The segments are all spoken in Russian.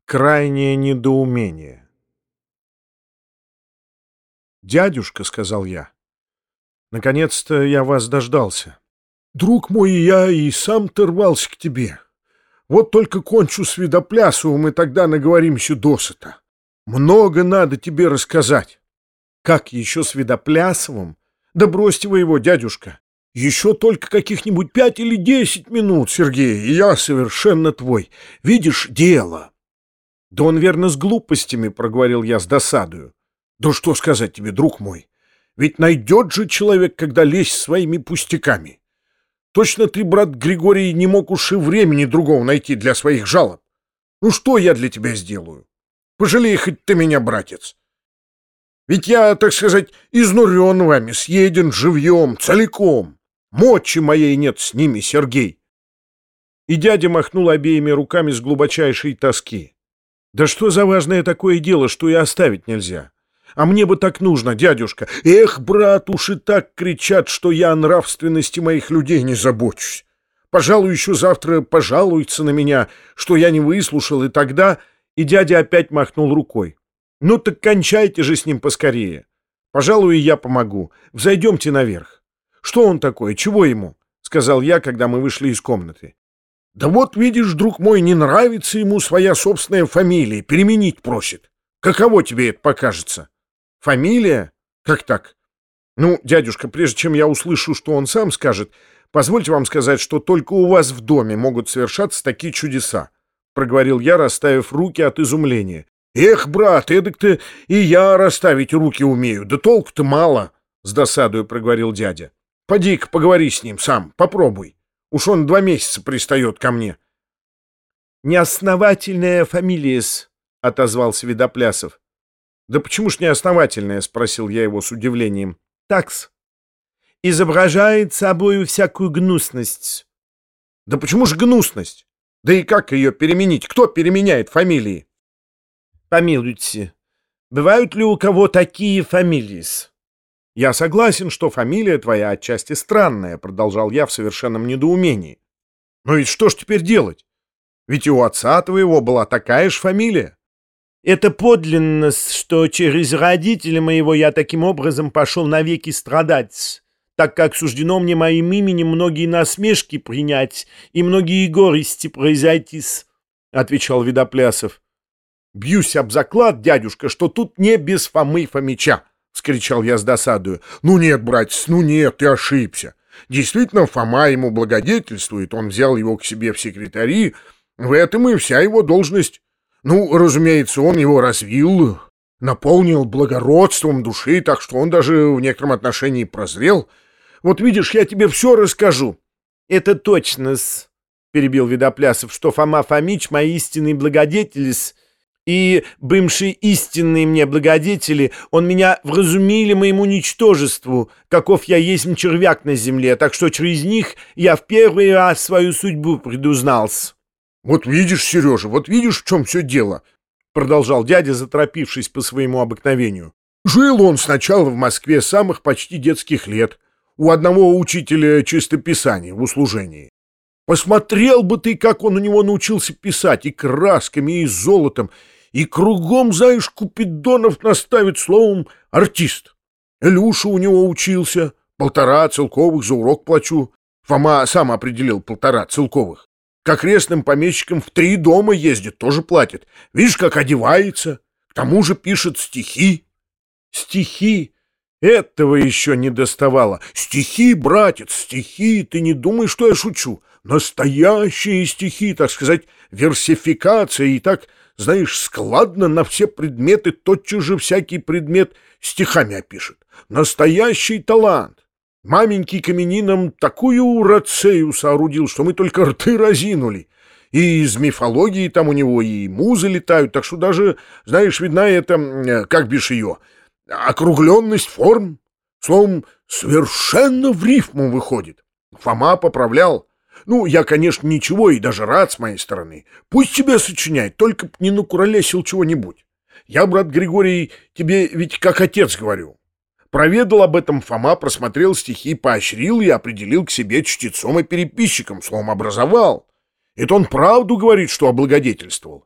Крайнее недоумение. «Дядюшка», — сказал я, — «наконец-то я вас дождался. Друг мой, я и сам-то рвался к тебе. Вот только кончу с Видоплясовым, и тогда наговоримся досыта. Много надо тебе рассказать». «Как еще с Видоплясовым? Да бросьте вы его, дядюшка. Еще только каких-нибудь 5 или 10 минут, Сергей, и я совершенно твой. Видишь, дело». «Да он, верно, с глупостями», — проговорил я с досадою. «Да что сказать тебе, друг мой? Ведь найдет же человек, когда лезть своими пустяками. Точно ты, брат Григорий, не мог уж и времени другого найти для своих жалоб. Ну что я для тебя сделаю? Пожалей хоть ты меня, братец. Ведь я, так сказать, изнурен вами, съеден живьем, целиком. Мочи моей нет с ними, Сергей». И дядя махнул обеими руками с глубочайшей тоски. «Да что за важное такое дело, что и оставить нельзя? А мне бы так нужно, дядюшка. Эх, брат, уж и так кричат, что я о нравственности моих людей не забочусь. Пожалуй, еще завтра пожалуются на меня, что я не выслушал, и тогда...» И дядя опять махнул рукой. «Ну так кончайте же с ним поскорее. Пожалуй, и я помогу. Взойдемте наверх». «Что он такое? Чего ему?» — сказал я, когда мы вышли из комнаты. «Да вот, видишь, друг мой, не нравится ему своя собственная фамилия, переменить просит. Каково тебе это покажется?» «Фамилия? Как так?» «Ну, дядюшка, прежде чем я услышу, что он сам скажет, позвольте вам сказать, что только у вас в доме могут совершаться такие чудеса», — проговорил я, расставив руки от изумления. «Эх, брат, эдак-то и я расставить руки умею, да толку-то мало», — с досадою проговорил дядя. «Поди-ка поговори с ним сам, попробуй. Уж он 2 месяца пристает ко мне». «Неосновательная фамилия-с», — отозвался Видоплясов. «Да почему ж неосновательная?» — спросил я его с удивлением. «Такс. Изображает собою всякую гнусность». «Да почему ж гнусность? Да и как ее переменить? Кто переменяет фамилии?» «Помилуйте, бывают ли у кого такие фамилии-с?» «Я согласен, что фамилия твоя отчасти странная», — продолжал я в совершенном недоумении. «Но ведь что ж теперь делать? Ведь и у отца твоего была такая ж фамилия». «Это подлинно, что через родителя моего я таким образом пошел навеки страдать, так как суждено мне моим именем многие насмешки принять и многие горести произойти-с», — отвечал Видоплясов. «Бьюсь об заклад, дядюшка, что тут не без Фомы Фомича», — вскричал я с досадою. «Ну нет, братец, ну нет, ты ошибся. Действительно, Фома ему благодетельствует, он взял его к себе в секретари, в этом и вся его должность. Ну, разумеется, он его развил, наполнил благородством души, так что он даже в некотором отношении прозрел. Вот видишь, я тебе все расскажу». «Это точно-с», — перебил Видоплясов, «что Фома Фомич мой истинный благодетель-с, и, бывшие истинные мне благодетели, он меня вразумили моему ничтожеству, каков я есть червяк на земле, так что через них я в первый раз свою судьбу предузнался». «Вот видишь, Сережа, вот видишь, в чем все дело», — продолжал дядя, заторопившись по своему обыкновению. «Жил он сначала в Москве с самых почти детских лет, у одного учителя чистописания в услужении. Посмотрел бы ты, как он у него научился писать, и красками, и золотом, и кругом, знаешь, Купидонов наставит, словом, артист. Илюша у него учился, 1,5 целковых за урок плачу. Фома сам определил 1,5 целковых. К окрестным помещикам в 3 дома ездит, тоже платит. Видишь, как одевается, к тому же пишет стихи». «Стихи? Этого еще не доставало. Стихи, братец, стихи, ты не думай, что я шучу. Настоящие стихи, так сказать, версификация, и так, знаешь, складно на все предметы, тотчас же всякий предмет стихами опишет. Настоящий талант. Маменький Каменином такую рацею соорудил, что мы только рты разинули. И из мифологии там у него и музы летают, так что даже, знаешь, видна это, как бишь ее, округленность форм. Словом, совершенно в рифму выходит. Фома поправлял. Ну, я, конечно, ничего и даже рад с моей стороны. Пусть тебе сочиняет, только б не накуролесил чего-нибудь. Я, брат Григорий, тебе ведь как отец говорю. Проведал об этом Фома, просмотрел стихи, поощрил и определил к себе чтецом и переписчиком, словом, образовал. Это он правду говорит, что облагодетельствовал.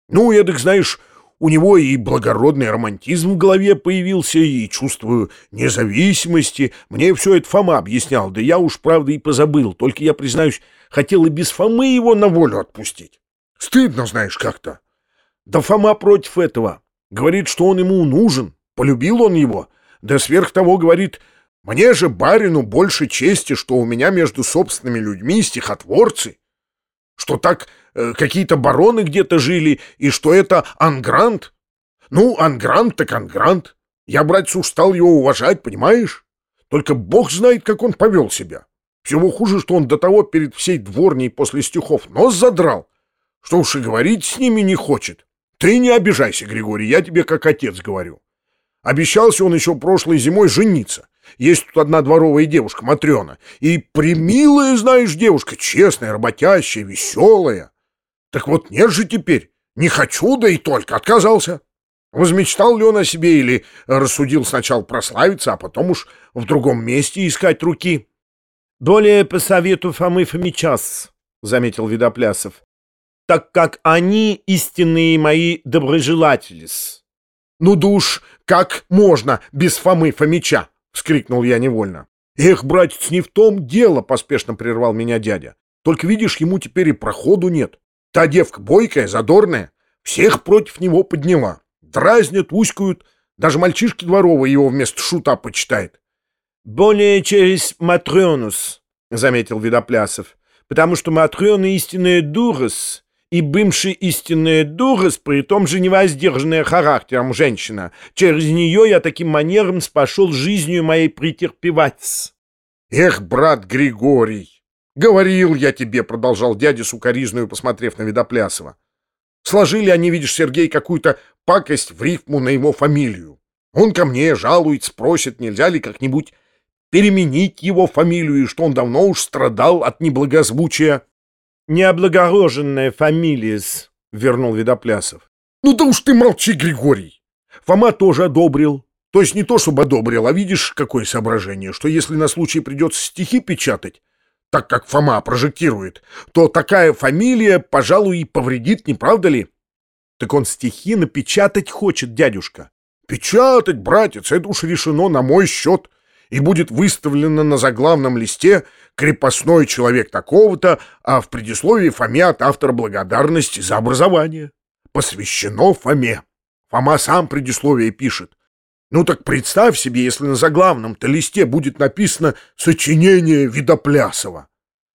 Ну, эдак, знаешь, у него и благородный романтизм в голове появился, и чувство независимости. Мне все это Фома объяснял, да я уж, правда, и позабыл. Только я, признаюсь, хотел и без Фомы его на волю отпустить. Стыдно, знаешь, как-то. Да Фома против этого. Говорит, что он ему нужен, полюбил он его. Да сверх того, говорит, мне же, барину, больше чести, что у меня между собственными людьми стихотворцы, что так какие-то бароны где-то жили, и что это ангрант. Ну, ангрант так ангрант. Я, братец, уж стал его уважать, понимаешь? Только бог знает, как он повел себя. Всего хуже, что он до того перед всей дворней после стихов нос задрал, что уж и говорить с ними не хочет. Ты не обижайся, Григорий, я тебе как отец говорю. Обещался он еще прошлой зимой жениться. Есть тут одна дворовая девушка, Матрена. И премилая, знаешь, девушка, честная, работящая, веселая. Так вот нет же теперь. Не хочу, да и только отказался. Возмечтал ли он о себе или рассудил сначала прославиться, а потом уж в другом месте искать руки? «Более по совету Фомы Фомича-с», — заметил Видоплясов, «так как они истинные мои доброжелатели-с». «Ну да уж, как можно без Фомы Фомича?» — вскрикнул я невольно. «Эх, братец, не в том дело!» — поспешно прервал меня дядя. «Только видишь, ему теперь и проходу нет. Та девка бойкая, задорная, всех против него подняла. Дразнят, ускают, даже мальчишки дворовые его вместо шута почитает». «Более через Матрёну-с», — заметил Видоплясов, «потому что Матрёна истинная дура-с, и бывшая истинная дура-с, при том же невоздержанная характером женщина. Через нее я таким манером спошел жизнью моей претерпевать-с». «Эх, брат Григорий, говорил я тебе», — продолжал дядя сукоризною, посмотрев на Видоплясова. «Сложили они, видишь, Сергей, какую-то пакость в рифму на его фамилию. Он ко мне жалуется, просит, нельзя ли как-нибудь переменить его фамилию, и что он давно уж страдал от неблагозвучия». «Необлагороженная фамилия-с», — вернул Видоплясов. «Ну да уж ты молчи, Григорий. Фома тоже одобрил. То есть не то, чтобы одобрил, а видишь, какое соображение, что если на случай придется стихи печатать, так как Фома прожектирует, то такая фамилия, пожалуй, и повредит, не правда ли?» «Так он стихи напечатать хочет, дядюшка». «Печатать, братец, это уж решено на мой счет, и будет выставлено на заглавном листе «Крепостной человек такого-то», а в предисловии Фоме от автора благодарности за образование. Посвящено Фоме. Фома сам предисловие пишет. Ну так представь себе, если на заглавном-то листе будет написано «Сочинение Видоплясова».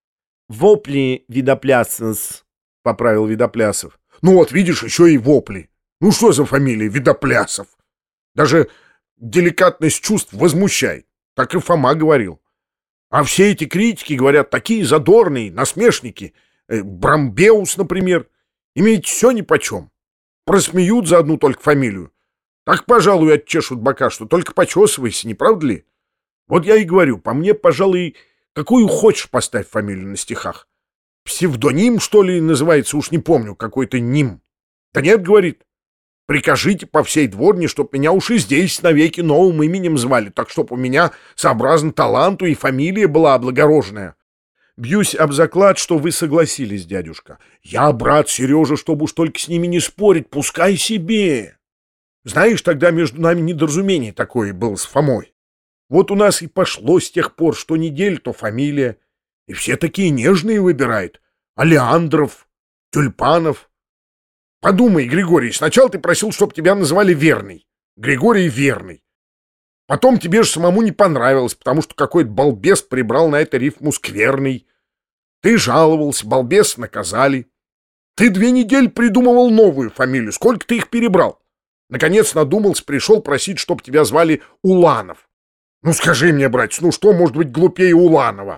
«Вопли Видоплясов», — поправил Видоплясов. Ну вот, видишь, еще и вопли. Ну что за фамилия Видоплясов? Даже деликатность чувств возмущает. Так и Фома говорил. А все эти критики, говорят, такие задорные, насмешники. Брамбеус, например. Имеете все нипочем. Просмеют за одну только фамилию. Так, пожалуй, отчешут бока, что только почесывайся, не правда ли? Вот я и говорю, по мне, пожалуй, какую хочешь поставь фамилию на стихах. Псевдоним, что ли, называется, уж не помню, какой-то ним. Да нет, говорит, прикажите по всей дворне, чтоб меня уж и здесь навеки новым именем звали, так чтоб у меня сообразно таланту и фамилия была облагороженная. Бьюсь об заклад, что вы согласились, дядюшка. Я, брат Сережа, чтобы уж только с ними не спорить, пускай себе. Знаешь, тогда между нами недоразумение такое было с Фомой. Вот у нас и пошло с тех пор, что неделю, то фамилия. И все такие нежные выбирают. Алеандров, Тюльпанов. Подумай, Григорий, сначала ты просил, чтобы тебя называли Верный. Григорий Верный. Потом тебе же самому не понравилось, потому что какой-то балбес прибрал на это рифму скверный. Ты жаловался, балбес наказали. Ты 2 недели придумывал новую фамилию. Сколько ты их перебрал? Наконец надумался, пришел просить, чтобы тебя звали Уланов. Ну скажи мне, братец, ну что может быть глупее Уланова?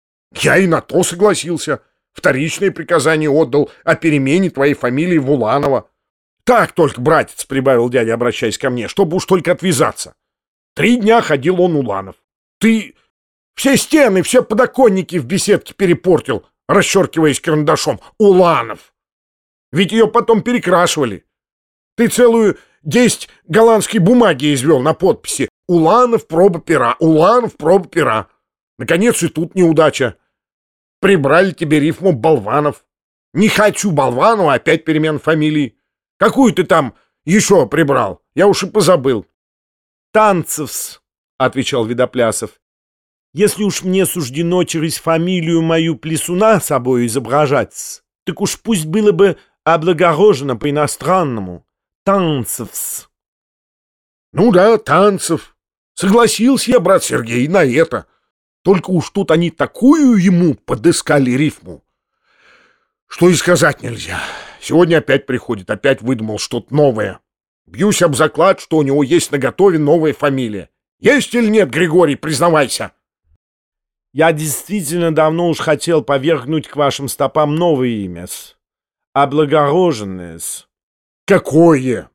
Я и на то согласился. Вторичное приказание отдал о перемене твоей фамилии в Уланова. Так только, братец, прибавил дядя, обращаясь ко мне, чтобы уж только отвязаться. 3 дня ходил он Уланов. Ты все стены, все подоконники в беседке перепортил, расчеркиваясь карандашом. Уланов. Ведь ее потом перекрашивали. Ты целую 10 голландской бумаги извел на подписи. Уланов, проба пера. Уланов, проба пера. Наконец и тут неудача. Прибрали тебе рифму Болванов. Не хочу Болванова, опять перемен фамилии. Какую ты там еще прибрал? Я уж и позабыл. Танцевс, — отвечал Видоплясов. Если уж мне суждено через фамилию мою Плесуна собой изображать, так уж пусть было бы облагорожено по-иностранному. Танцевс. Ну да, Танцев. Согласился я, брат Сергей, на это. Только уж тут они такую ему подыскали рифму, что и сказать нельзя. Сегодня опять приходит, опять выдумал что-то новое. Бьюсь об заклад, что у него есть наготове новая фамилия. Есть или нет, Григорий, признавайся? Я действительно давно уж хотел повергнуть к вашим стопам новое имя-с. Облагороженное-с. Какое?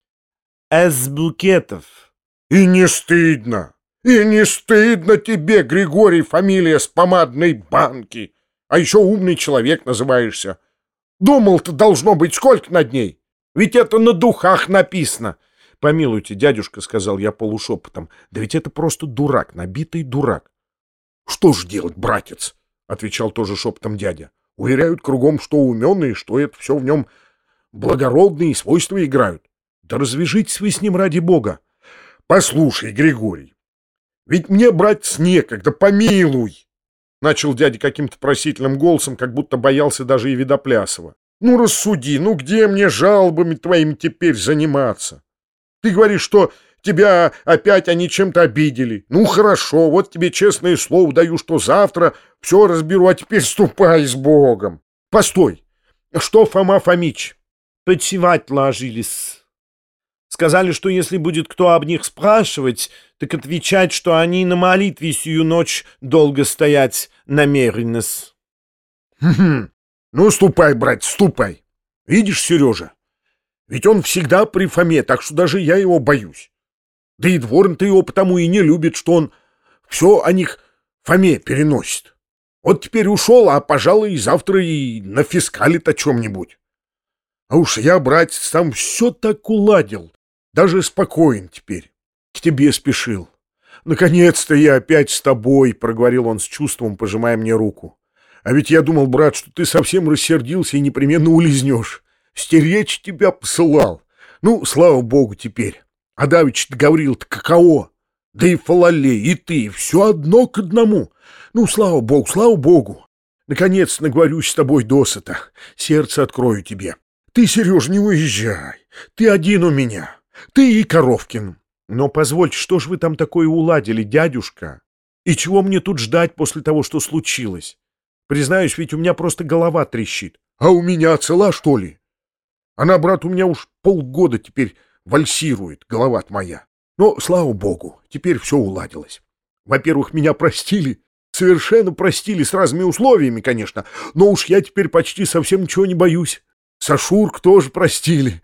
С букетов. И не стыдно. И не стыдно тебе, Григорий, фамилия с помадной банки. А еще умный человек называешься. Думал-то должно быть сколько над ней. Ведь это на духах написано. Помилуйте, дядюшка, — сказал я полушепотом, — да ведь это просто дурак, набитый дурак. Что ж делать, братец, — отвечал тоже шепотом дядя. Уверяют кругом, что умен и что это все в нем благородные свойства играют. Да развяжитесь вы с ним ради бога. Послушай, Григорий, ведь мне, братец, некогда, помилуй. Начал дядя каким-то просительным голосом, как будто боялся даже и Видоплясова. Ну, рассуди, ну где мне жалобами твоими теперь заниматься? Ты говоришь, что тебя опять они чем-то обидели. Ну, хорошо, вот тебе честное слово даю, что завтра все разберу, а теперь ступай с Богом. Постой, что Фома Фомич? Почивать ложились. Сказали, что если будет кто об них спрашивать, так отвечать, что они на молитве сию ночь долго стоять намерены-с. Ну, ступай, брат, ступай. Видишь, Сережа, ведь он всегда при Фоме, так что даже я его боюсь. Да и дворня-то его потому и не любит, что он все о них Фоме переносит. Вот теперь ушел, а, пожалуй, завтра и нафискалит о чем-нибудь. А уж я, братец, там все так уладил. Даже спокоен теперь. К тебе спешил. Наконец-то я опять с тобой, — проговорил он с чувством, пожимая мне руку. А ведь я думал, брат, что ты совсем рассердился и непременно улизнешь. Стеречь тебя посылал. Ну, слава богу, теперь. А давеча-то говорил-то каково. Да и Фалалей, и ты, все одно к одному. Ну, слава богу. Наконец наговорюсь с тобой досыта. Сердце открою тебе. Ты, Сереж, не уезжай. Ты один у меня. Ты и Коровкин. Но позвольте, что ж вы там такое уладили, дядюшка? И чего мне тут ждать после того, что случилось? Признаюсь, ведь у меня просто голова трещит. А у меня цела, что ли? Она, брат, у меня уж полгода теперь вальсирует, голова-то моя. Но, слава богу, теперь все уладилось. Во-первых, меня простили, совершенно простили, с разными условиями, конечно, но уж я теперь почти совсем ничего не боюсь. Сашурк тоже простили.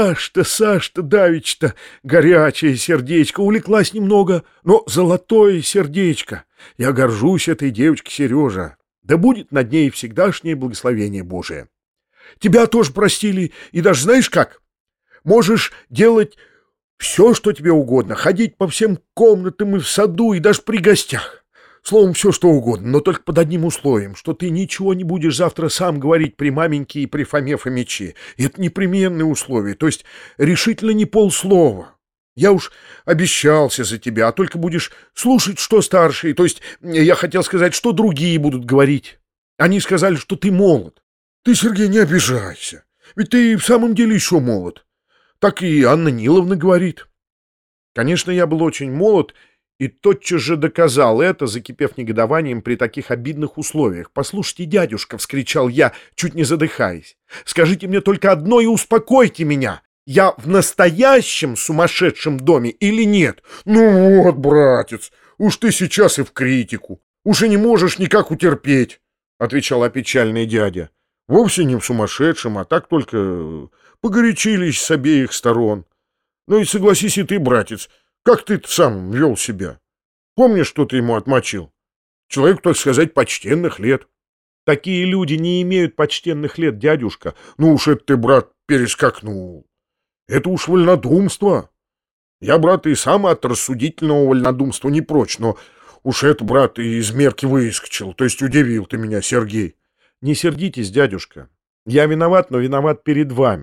Саш-то, давеча-то, горячее сердечко, увлеклась немного, но золотое сердечко. Я горжусь этой девочкой, Сережа. Да будет над ней всегдашнее благословение Божие. Тебя тоже простили, и даже знаешь как? Можешь делать все, что тебе угодно, ходить по всем комнатам и в саду, и даже при гостях. Словом, все, что угодно, но только под одним условием, что ты ничего не будешь завтра сам говорить при маменьке и при Фоме Фомиче. И это непременное условие, то есть решительно не полслова. Я уж обещался за тебя, а только будешь слушать, что старшие, то есть я хотел сказать, что другие будут говорить. Они сказали, что ты молод. Ты, Сергей, не обижайся, ведь ты в самом деле еще молод. Так и Анна Ниловна говорит. Конечно, я был очень молод, и тотчас же доказал это, закипев негодованием при таких обидных условиях. «Послушайте, дядюшка!» — вскричал я, чуть не задыхаясь. «Скажите мне только одно и успокойте меня! Я в настоящем сумасшедшем доме или нет?» «Ну вот, братец, уж ты сейчас и в критику. Уж и не можешь никак утерпеть», — отвечал опечальный дядя. «Вовсе не в сумасшедшем, а так только погорячились с обеих сторон. Ну и согласись и ты, братец, как ты сам вел себя? Помнишь, что ты ему отмочил? Человек, так сказать, почтенных лет». «Такие люди не имеют почтенных лет, дядюшка». «Ну уж это ты, брат, перескакнул. Это уж вольнодумство. Я, брат, и сам от рассудительного вольнодумства не прочь, но уж это, брат, и из мерки выскочил, то есть удивил ты меня, Сергей». «Не сердитесь, дядюшка. Я виноват, но виноват перед вами.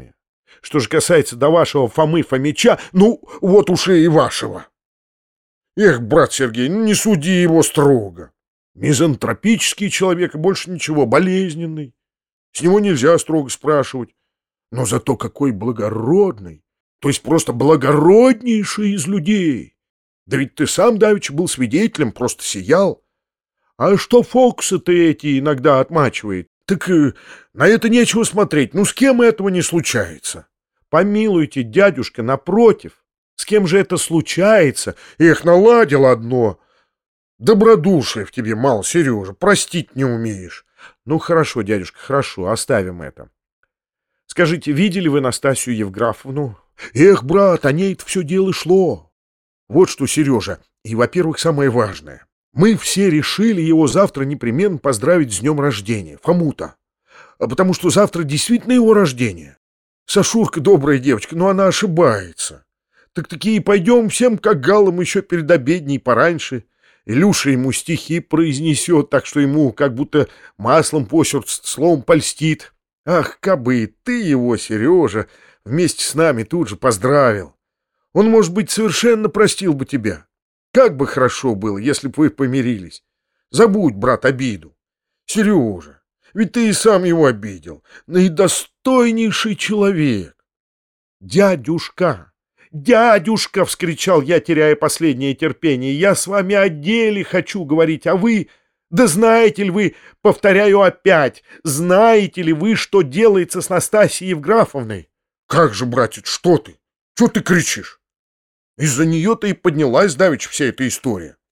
Что же касается до вашего Фомы Фомича, ну, вот уж и вашего. Эх, брат Сергей, ну не суди его строго. Мизантропический человек и больше ничего, болезненный. С него нельзя строго спрашивать. Но зато какой благородный, то есть просто благороднейший из людей. Да ведь ты сам давеча был свидетелем, просто сиял. А что Фоксы-то эти иногда отмачивает? Так на это нечего смотреть. Ну, с кем этого не случается? Помилуйте, дядюшка, напротив. С кем же это случается? Эх, наладил одно. Добродушия в тебе мало, Сережа, простить не умеешь. Ну, хорошо, дядюшка, хорошо, оставим это. Скажите, видели вы Настасью Евграфовну? Эх, брат, о ней-то все дело шло. Вот что, Сережа, и, во-первых, самое важное. Мы все решили его завтра непременно поздравить с днем рождения, Фому-то. Потому что завтра действительно его рождение. Сашурка добрая девочка, но она ошибается. Так-таки и пойдем всем как галам еще перед обедней пораньше. Илюша ему стихи произнесет, так что ему как будто маслом по сердцу словом польстит. Ах, кабы и ты его, Сережа, вместе с нами тут же поздравил. Он, может быть, совершенно простил бы тебя. Как бы хорошо было, если бы вы помирились. Забудь, брат, обиду. Сережа, ведь ты и сам его обидел. Наидостойнейший человек. Дядюшка! «Дядюшка!» — вскричал я, теряя последнее терпение. «Я с вами о деле хочу говорить, а вы... Да знаете ли вы, повторяю опять, знаете ли вы, что делается с Настасьей Евграфовной?» «Как же, братец, что ты? Чего ты кричишь? Из-за нее-то и поднялась давеча вся эта история».